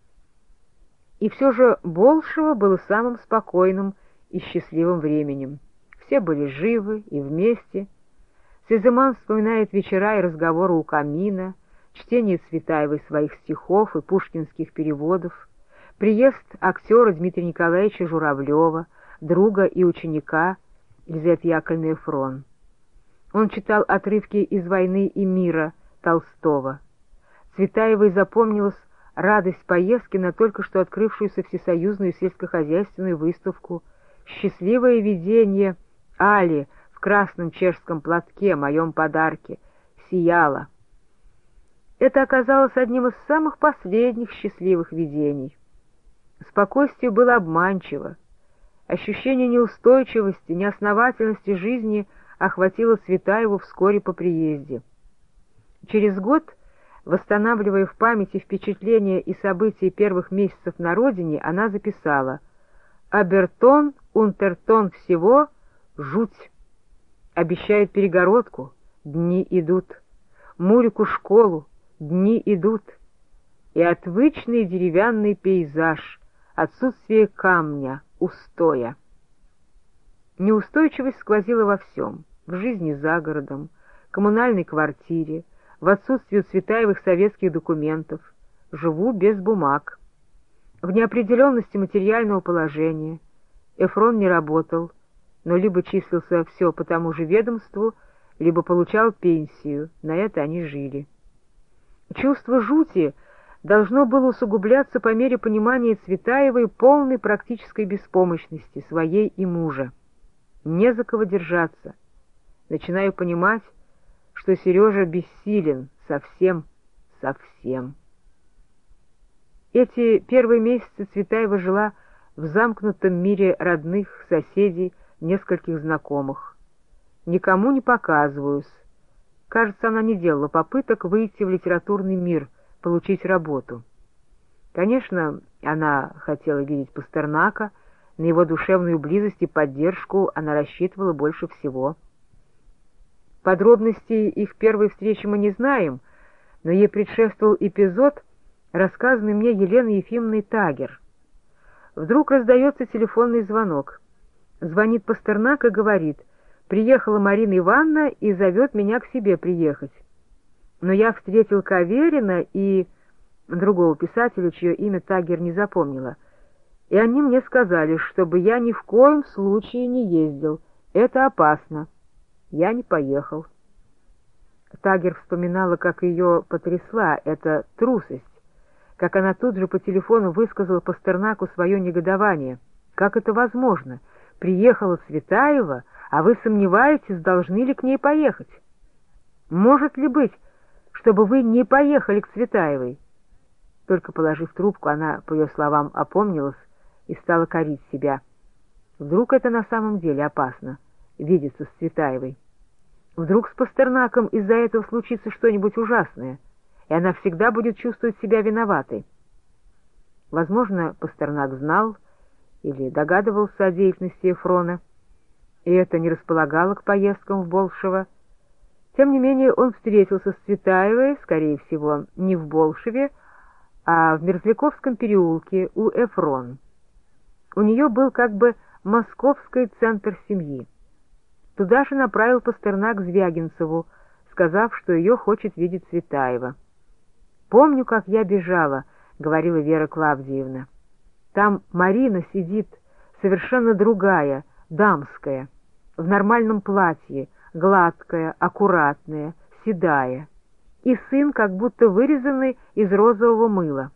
И все же Болшево было самым спокойным и счастливым временем. Все были живы и вместе. Сизыман вспоминает вечера и разговоры у камина, чтение Цветаевой своих стихов и пушкинских переводов, приезд актера Дмитрия Николаевича Журавлева, друга и ученика Лизаветы Яковлевны Фрон. Он читал отрывки из «Войны и мира» Толстого. Цветаевой запомнилась радость поездки на только что открывшуюся всесоюзную сельскохозяйственную выставку, счастливое видение Али в красном чешском платке, моем подарке, сияла. Это оказалось одним из самых последних счастливых видений. Спокойствие было обманчиво. Ощущение неустойчивости, неосновательности жизни охватило Цветаеву вскоре по приезде. Через год, восстанавливая в памяти впечатления и события первых месяцев на родине, она записала: «Обертон, унтертон всего — жуть. Обещают перегородку — дни идут. Мурику школу — дни идут. И отвычный деревянный пейзаж, отсутствие камня, устоя». Неустойчивость сквозила во всем: в жизни за городом, коммунальной квартире, в отсутствии у Цветаевых советских документов. Живу без бумаг. В неопределенности материального положения. Эфрон не работал, но либо числился все по тому же ведомству, либо получал пенсию, на это они жили. Чувство жути должно было усугубляться по мере понимания Цветаевой полной практической беспомощности своей и мужа. Не за кого держаться. Начинаю понимать, что Сережа бессилен совсем, совсем. Эти первые месяцы Цветаева жила в замкнутом мире родных, соседей, нескольких знакомых. Никому не показываюсь. Кажется, она не делала попыток выйти в литературный мир, получить работу. Конечно, она хотела видеть Пастернака, на его душевную близость и поддержку она рассчитывала больше всего. Подробностей их первой встречи мы не знаем, но ей предшествовал эпизод, рассказанный мне Еленой Ефимовной Тагер. Вдруг раздается телефонный звонок. Звонит Пастернак и говорит: «Приехала Марина Ивановна и зовет меня к себе приехать». Но я встретил Каверина и другого писателя, чье имя Тагер не запомнила, и они мне сказали, чтобы я ни в коем случае не ездил. Это опасно. Я не поехал. Тагер вспоминала, как ее потрясла эта трусость, как она тут же по телефону высказала Пастернаку свое негодование. Как это возможно? Приехала Цветаева, а вы сомневаетесь, должны ли к ней поехать? Может ли быть, чтобы вы не поехали к Цветаевой? Только положив трубку, она, по ее словам, опомнилась и стала корить себя. Вдруг это на самом деле опасно — видеться с Цветаевой? Вдруг с Пастернаком из-за этого случится что-нибудь ужасное, и она всегда будет чувствовать себя виноватой? Возможно, Пастернак знал или догадывался о деятельности Эфрона, и это не располагало к поездкам в Болшево. Тем не менее, он встретился с Цветаевой, скорее всего, не в Болшеве, а в Мерзляковском переулке у Эфрон. У нее был как бы московский центр семьи. Туда же направил Пастернак Звягинцеву, сказав, что ее хочет видеть Цветаева. «Помню, как я бежала», — говорила Вера Клавдиевна. «Там Марина сидит, совершенно другая, дамская, в нормальном платье, гладкая, аккуратная, седая, и сын как будто вырезанный из розового мыла».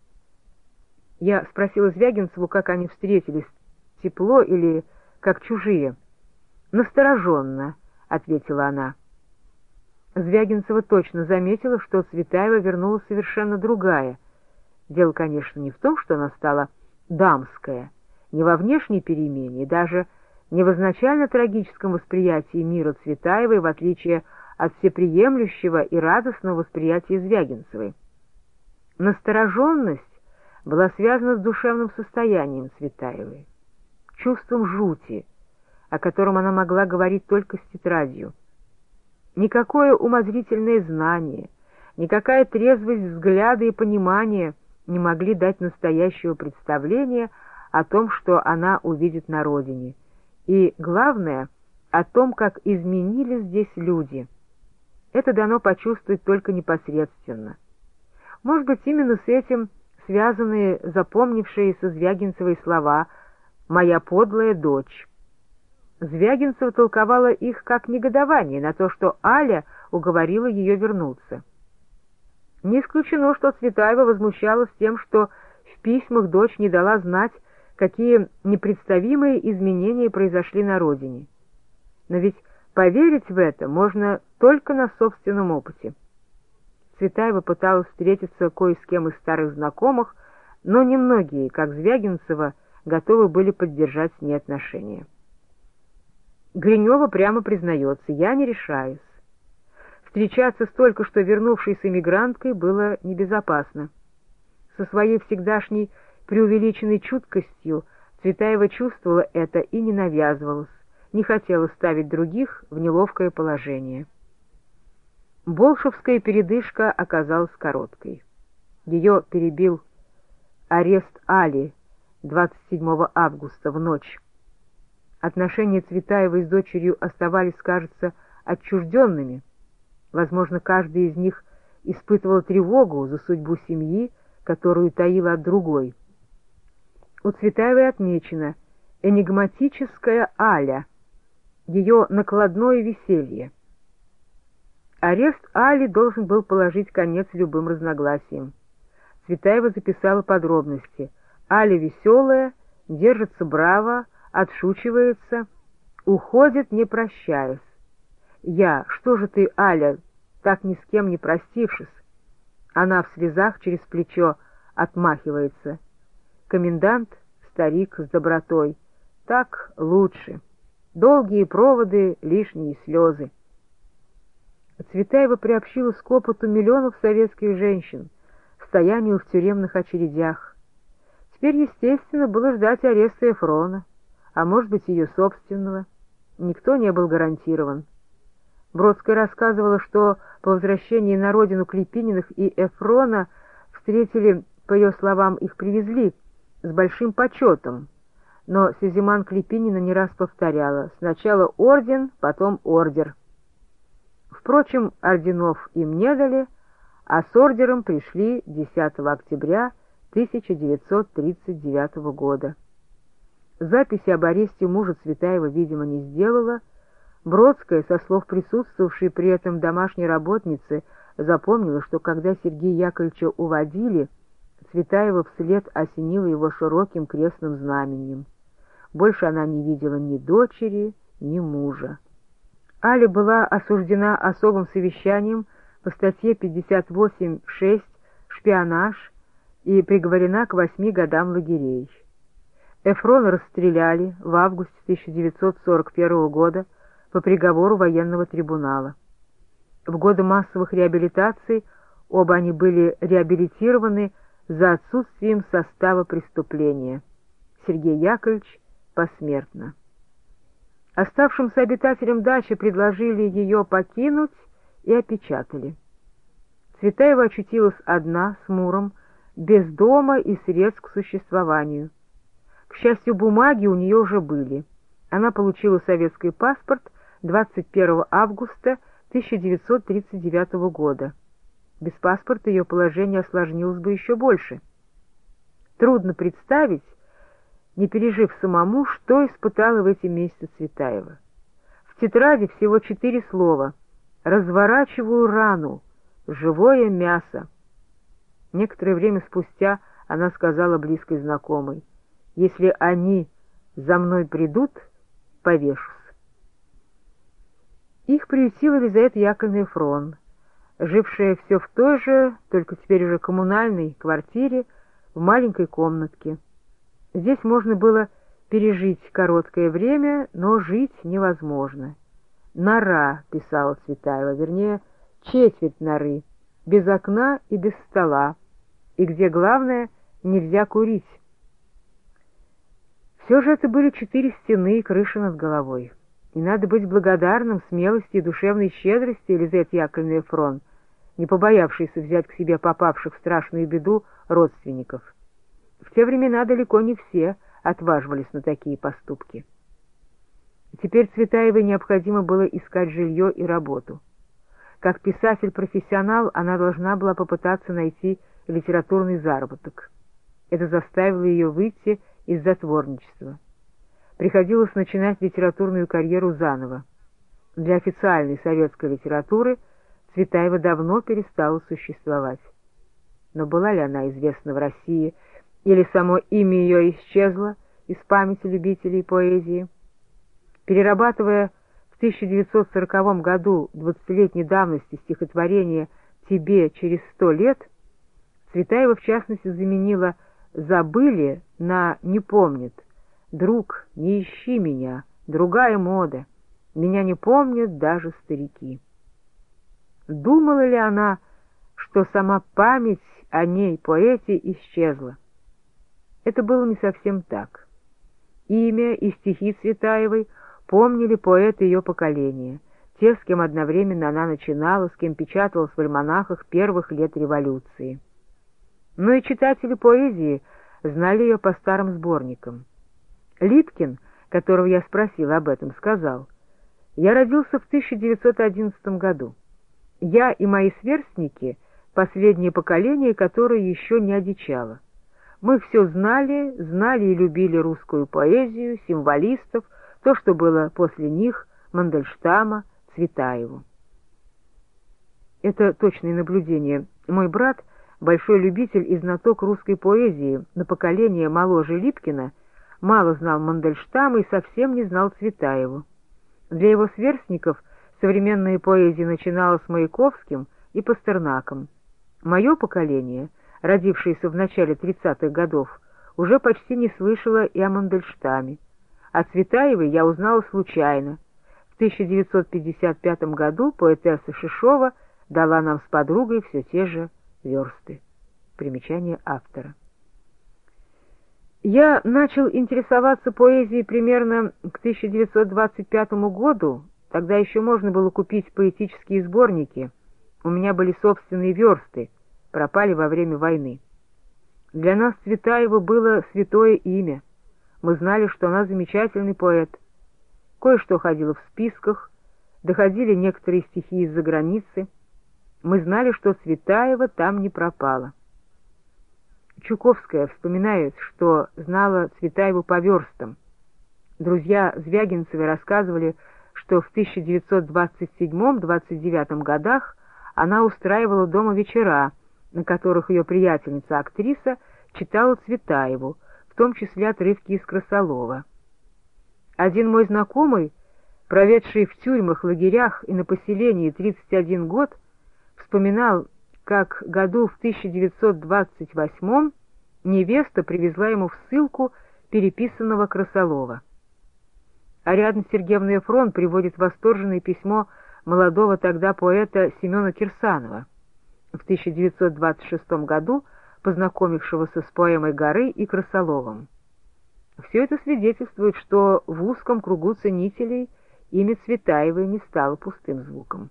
Я спросила Звягинцеву, как они встретились, тепло или как чужие. «Настороженно», — ответила она. Звягинцева точно заметила, что Цветаева вернулась совершенно другая. Дело, конечно, не в том, что она стала дамская, не во внешней перемене и даже не в изначально трагическом восприятии мира Цветаевой, в отличие от всеприемлющего и радостного восприятия Звягинцевой. Настороженность была связана с душевным состоянием Цветаевой, чувством жути, о котором она могла говорить только с тетрадью. Никакое умозрительное знание, никакая трезвость взгляда и понимания не могли дать настоящего представления о том, что она увидит на родине, и, главное, о том, как изменились здесь люди. Это дано почувствовать только непосредственно. Может быть, именно с этим связаны запомнившиеся Звягинцевой слова «моя подлая дочь». Звягинцева толковала их как негодование на то, что Аля уговорила ее вернуться. Не исключено, что Цветаева возмущалась тем, что в письмах дочь не дала знать, какие непредставимые изменения произошли на родине. Но ведь поверить в это можно только на собственном опыте. Цветаева пыталась встретиться кое с кем из старых знакомых, но немногие, как Звягинцева, готовы были поддержать с ней отношения. Гринева прямо признается: «Я не решаюсь». Встречаться с только что вернувшейся эмигранткой было небезопасно. Со своей всегдашней преувеличенной чуткостью Цветаева чувствовала это и не навязывалась, не хотела ставить других в неловкое положение. Болшевская передышка оказалась короткой. Ее перебил арест Али двадцать седьмого августа в ночь. Отношения Цветаевой с дочерью оставались, кажется, отчужденными. Возможно, каждый из них испытывал тревогу за судьбу семьи, которую таила от другой. У Цветаевой отмечено энигматическая Аля, ее накладное веселье. Арест Али должен был положить конец любым разногласиям. Цветаева записала подробности. Аля веселая, держится браво, отшучивается, уходит, не прощаясь. Я: «Что же ты, Аля, так ни с кем не простившись?» Она в слезах через плечо отмахивается. Комендант, старик с добротой: «Так лучше. Долгие проводы, лишние слезы». Цветаева приобщилась к опыту миллионов советских женщин, стоянию в тюремных очередях. Теперь, естественно, было ждать ареста Эфрона, а может быть, ее собственного. Никто не был гарантирован. Бродская рассказывала, что по возвращении на родину Клепининых и Эфрона встретили, по ее словам, их привезли с большим почетом, но Сизиман Клепинина не раз повторяла: сначала орден, потом ордер. Впрочем, орденов им не дали, а с ордером пришли десятого октября тысяча девятьсот тридцать девятого года. Записи об аресте мужа Цветаева, видимо, не сделала. Бродская, со слов присутствовавшей при этом домашней работницы, запомнила, что когда Сергея Яковлевича уводили, Цветаева вслед осенила его широким крестным знаменем. Больше она не видела ни дочери, ни мужа. Аля была осуждена особым совещанием по статье пятьдесят восемь шесть «Шпионаж» и приговорена к восьми годам лагерей. Эфрона расстреляли в августе тысяча девятьсот сорок первого года по приговору военного трибунала. В годы массовых реабилитаций оба они были реабилитированы за отсутствием состава преступления. Сергей Яковлевич посмертно. Оставшимся обитателям дачи предложили ее покинуть и опечатали. Цветаева очутилась одна с Муром, без дома и средств к существованию. К счастью, бумаги у нее уже были. Она получила советский паспорт двадцать первого августа тысяча девятьсот тридцать девятого года. Без паспорта ее положение осложнилось бы еще больше. Трудно представить, не пережив самому, что испытала в эти месяцы Цветаева. В тетради всего четыре слова: «Разворачиваю рану, живое мясо». Некоторое время спустя она сказала близкой знакомой: «Если они за мной придут, повешусь». Их приютила Лизавета Яковлевна Эфрон, жившая все в той же, только теперь уже коммунальной квартире, в маленькой комнатке. Здесь можно было Пережить короткое время, но жить невозможно. «Нора», — писала Цветаева, вернее, четверть норы, без окна и без стола, и где, главное, нельзя курить. Все же это были четыре стены и крыша над головой. И надо быть благодарным смелости и душевной щедрости Елизаветы Яковлевны Эфрон, не побоявшейся взять к себе попавших в страшную беду родственников. В те времена далеко не все отваживались на такие поступки. Теперь Цветаевой необходимо было искать жилье и работу. Как писатель-профессионал она должна была попытаться найти литературный заработок. Это заставило ее выйти из затворничества. Приходилось начинать литературную карьеру заново. Для официальной советской литературы Цветаева давно перестала существовать. Но была ли она известна в России, или само имя ее исчезло из памяти любителей поэзии? Перерабатывая в тысяча девятьсот сороковом году двадцатилетней давности стихотворение «Тебе через сто лет», Цветаева в частности заменила «забыли» на «не помнят». «Друг, не ищи меня, другая мода, меня не помнят даже старики». Думала ли она, что сама память о ней, поэте, исчезла? Это было не совсем так. Имя и стихи Цветаевой помнили поэты ее поколения, те, с кем одновременно она начинала, с кем печаталась в альманахах первых лет революции. Но и читатели поэзии знали ее по старым сборникам. Липкин, которого я спросил об этом, сказал: «Я родился в тысяча девятьсот одиннадцатом году. Я и мои сверстники — последнее поколение, которое еще не одичало. Мы все знали, знали и любили русскую поэзию, символистов, то, что было после них, Мандельштама, Цветаеву». Это точное наблюдение. Мой брат, большой любитель и знаток русской поэзии, на поколение моложе Липкина, мало знал Мандельштама и совсем не знал Цветаеву. Для его сверстников современная поэзия начиналась с Маяковским и Пастернаком. Мое поколение, родившееся в начале тридцатых годов, уже почти не слышало и о Мандельштаме. О Цветаевой я узнала случайно. В тысяча девятьсот пятьдесят пятом году поэтесса Шишова дала нам с подругой все те же версты. Примечание автора. Я начал интересоваться поэзией примерно к тысяча девятьсот двадцать пятому году, тогда еще можно было купить поэтические сборники, у меня были собственные версты, пропали во время войны. Для нас Цветаева было святое имя, мы знали, что она замечательный поэт. Кое-что ходило в списках, доходили некоторые стихи из-за границы, мы знали, что Цветаева там не пропала. Чуковская вспоминает, что знала Цветаеву по верстам. Друзья Звягинцевы рассказывали, что в тысяча девятьсот двадцать седьмом — двадцать девятом годах она устраивала дома вечера, на которых ее приятельница-актриса читала Цветаеву, в том числе отрывки из Красолова. Один мой знакомый, проведший в тюрьмах, лагерях и на поселении тридцать один год, вспоминал, как году в тысяча девятьсот двадцать восьмом невеста привезла ему в ссылку переписанного Красолова. Ариадна Сергеевна Эфрон приводит восторженное письмо молодого тогда поэта Семена Кирсанова, в тысяча девятьсот двадцать шестом году познакомившегося с поэмой «Горы» и Красоловым. Все это свидетельствует, что в узком кругу ценителей имя Цветаевой не стало пустым звуком.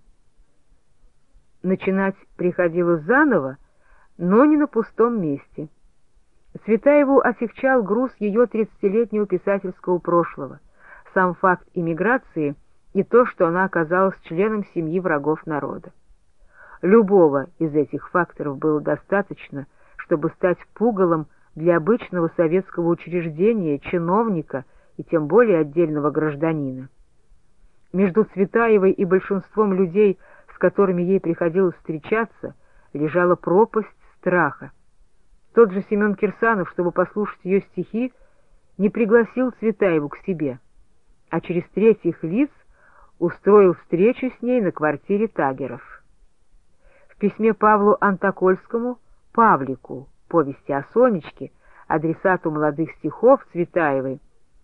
Начинать приходилось заново, но не на пустом месте. Цветаеву отягчал груз ее тридцатилетнего писательского прошлого, сам факт эмиграции и то, что она оказалась членом семьи врагов народа. Любого из этих факторов было достаточно, чтобы стать пугалом для обычного советского учреждения, чиновника и тем более отдельного гражданина. Между Цветаевой и большинством людей, с которыми ей приходилось встречаться, лежала пропасть страха. Тот же Семен Кирсанов, чтобы послушать ее стихи, не пригласил Цветаеву к себе, а через третьих лиц устроил встречу с ней на квартире Тагеров. В письме Павлу Антокольскому, Павлику, повести о Сонечке, адресату молодых стихов Цветаевой,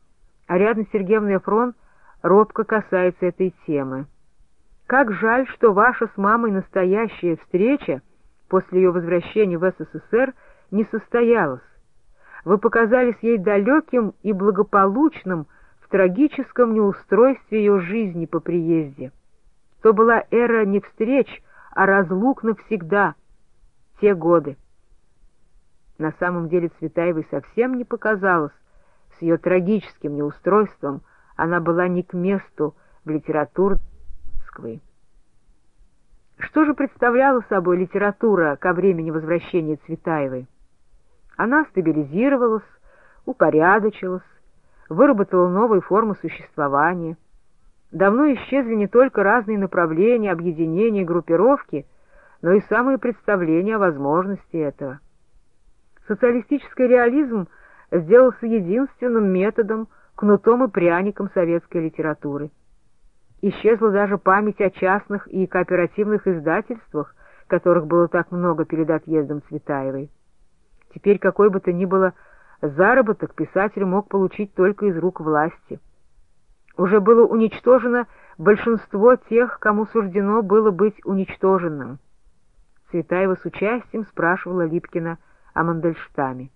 Ариадна Сергеевна Эфрон робко касается этой темы. «Как жаль, что ваша с мамой настоящая встреча после ее возвращения в СССР не состоялась. Вы показались ей далеким и благополучным в трагическом неустройстве ее жизни по приезде. То была эра не встреч, а разлук навсегда, те годы». На самом деле Цветаевой совсем не показалось, с ее трагическим неустройством она была не к месту в литературе Москвы. Что же представляла собой литература ко времени возвращения Цветаевой? Она стабилизировалась, упорядочилась, выработала новые формы существования. Давно исчезли не только разные направления, объединения, группировки, но и самые представления о возможности этого. Социалистический реализм сделался единственным методом, кнутом и пряником советской литературы. Исчезла даже память о частных и кооперативных издательствах, которых было так много перед отъездом Цветаевой. Теперь какой бы то ни было заработок писатель мог получить только из рук власти. Уже было уничтожено большинство тех, кому суждено было быть уничтоженным. Цветаева с участием спрашивала Липкина о Мандельштаме.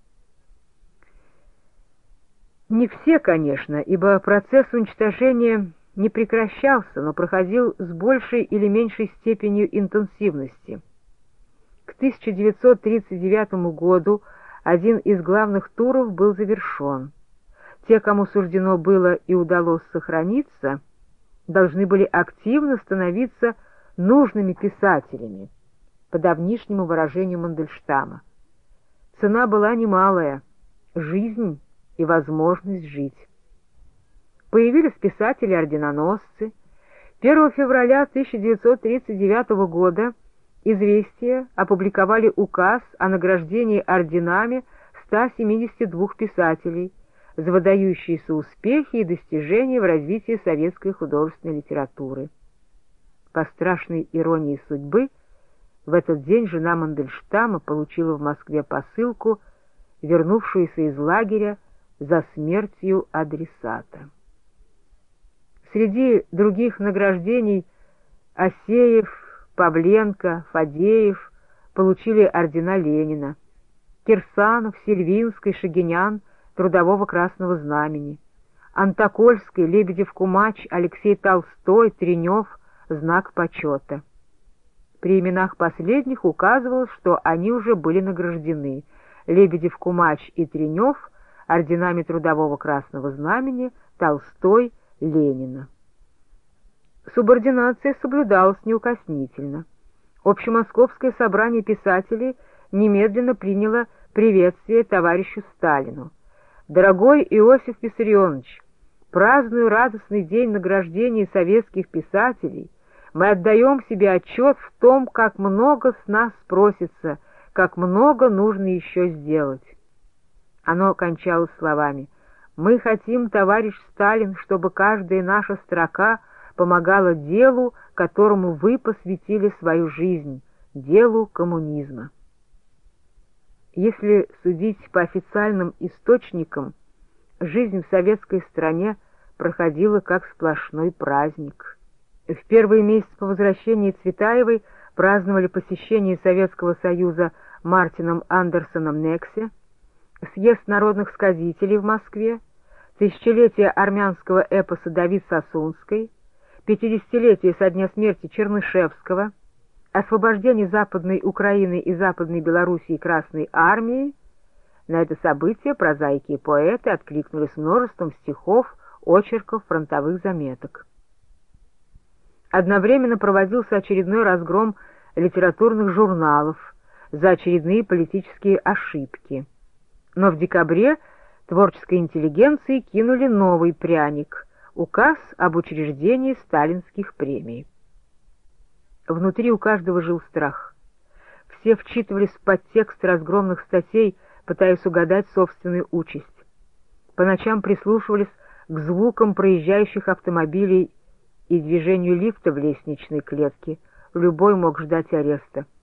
Не все, конечно, ибо процесс уничтожения не прекращался, но проходил с большей или меньшей степенью интенсивности. К тысяча девятьсот тридцать девятому году один из главных туров был завершен. Те, кому суждено было и удалось сохраниться, должны были активно становиться нужными писателями, по давнишнему выражению Мандельштама. Цена была немалая — жизнь и возможность жить. Появились писатели-орденоносцы. первого февраля тысяча девятьсот тридцать девятого года «Известия» опубликовали указ о награждении орденами ста семидесяти двух писателей за выдающиеся успехи и достижения в развитии советской художественной литературы. По страшной иронии судьбы, в этот день жена Мандельштама получила в Москве посылку, вернувшуюся из лагеря за смертью адресата. Среди других награждений Асеев, Павленко, Фадеев получили ордена Ленина, Кирсанов, Сильвинский, Шагинян — Трудового Красного Знамени, Антокольский, Лебедев-Кумач, Алексей Толстой, Тренев — Знак почета. При именах последних указывалось, что они уже были награждены: Лебедев-Кумач и Тренев — орденами Трудового Красного Знамени, Толстой — Ленина. Субординация соблюдалась неукоснительно. Общемосковское собрание писателей немедленно приняло приветствие товарищу Сталину. «Дорогой Иосиф Виссарионович, празднуя радостный день награждения советских писателей, мы отдаем себе отчет в том, как много с нас спросится, как много нужно еще сделать». Оно кончалось словами: «Мы хотим, товарищ Сталин, чтобы каждая наша строка помогала делу, которому вы посвятили свою жизнь, делу коммунизма». Если судить по официальным источникам, жизнь в советской стране проходила как сплошной праздник. В первые месяцы по возвращении Цветаевой праздновали посещение Советского Союза Мартином Андерсоном Нексе, съезд народных сказителей в Москве, тысячелетие армянского эпоса «Давид Сосунской», пятидесятилетие со дня смерти Чернышевского, освобождение Западной Украины и Западной Белоруссии Красной Армией. На это событие прозаики и поэты откликнулись множеством стихов, очерков, фронтовых заметок. Одновременно проводился очередной разгром литературных журналов за очередные политические ошибки. Но в декабре творческой интеллигенции кинули новый пряник — указ об учреждении сталинских премий. Внутри у каждого жил страх. Все вчитывались в подтекст разгромных статей, пытаясь угадать собственную участь. По ночам прислушивались к звукам проезжающих автомобилей и движению лифта в лестничной клетке. Любой мог ждать ареста.